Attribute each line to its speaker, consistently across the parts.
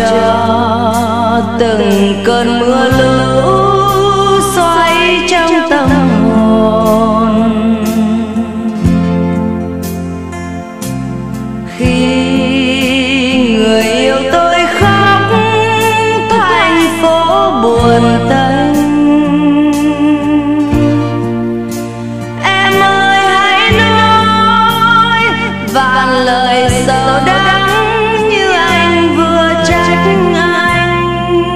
Speaker 1: cho từng cơn mưa lũ xoay trong tâm hồn. Khi người yêu tôi khóc thành phố buồn tênh, em ơi hãy nói vạn lời sầu đắng như anh vừa trách anh.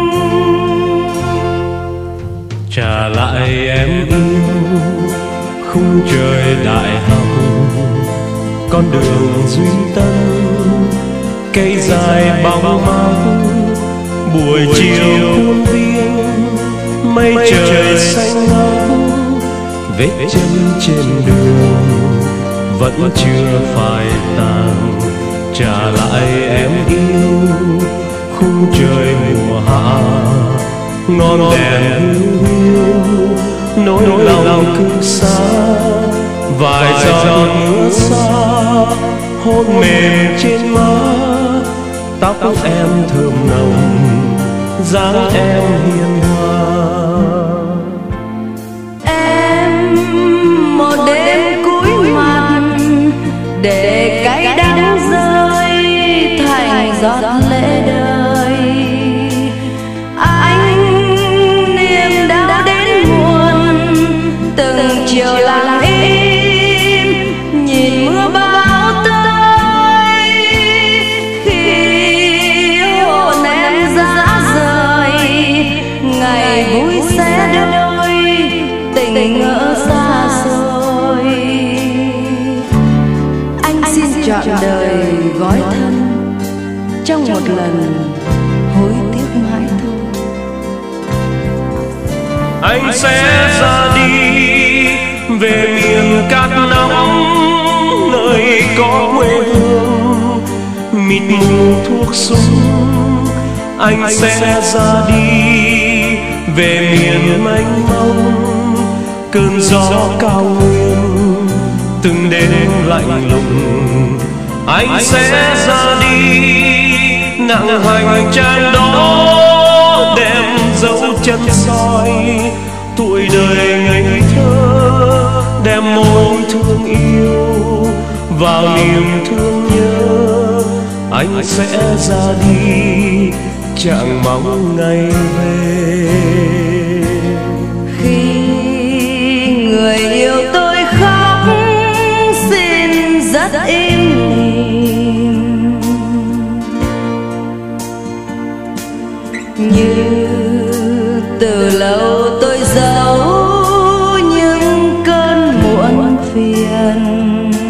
Speaker 2: Trả lại em yêu khung trời đại hồng, con đường duy tân cây dài bóng mát. Buổi chiều khuôn viên mây trời xanh ngắt, vết chân trên đường vẫn chưa phai tàn. Trả lại em yêu khung trời mùa hạ, ngọn đèn hiu nỗi lòng cứ xa. Vài giọt mưa xa hôn mềm trên má, tóc em thơm nồng, dáng em hiền hòa.
Speaker 1: Em một đêm cúi mặt để cay đắng rơi thành giọt lệ đời. Anh niềm đau đến muôn từng chiều lặng im nhìn mưa bão tới. Khi hồn em rã rời ngày vui sẽ đôi tình ngỡ xa xôi. Anh xin trọn đời gói thân trong một lần hối tiếc mãi thôi.
Speaker 2: Anh sẽ ra đi về miền cát nóng, nơi có quê hương mịt mù thuốc súng. Anh sẽ ra đi về miền mênh mông, cơn gió cao nguyên từng đêm lạnh lùng. Anh sẽ ra đi nặng hành trang đó, đem dấu chân soi tuổi đời ngây thơ, đem môi thương yêu vào niềm thương nhớ. Anh sẽ ra đi chẳng mong ngày về.
Speaker 1: Khi người yêu tôi khóc xin rất im lìm, như từ lâu tôi giấu những cơn muộn phiền.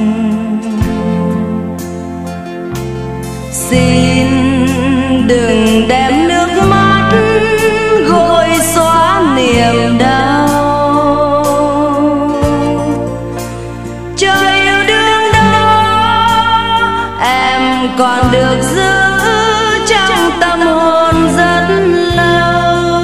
Speaker 1: Xin đừng đem nước mắt gội xóa niềm đau. Trời yêu đương đó em còn được giữ trong tâm hồn rất lâu.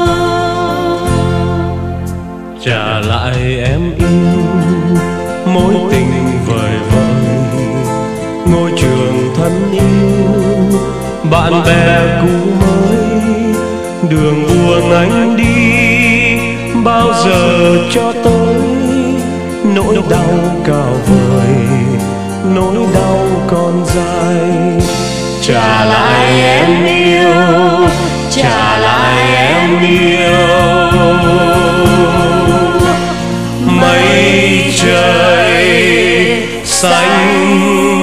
Speaker 2: Trả lại em yêu mối tình vời vợi, ngôi trường thân yêu, bạn bè cũ mới. Đường buồn anh đi bao giờ cho tới, nỗi đau cao vời, nỗi đau còn dài. Trả lại em yêu, trả lại em yêu. Mây trời xanh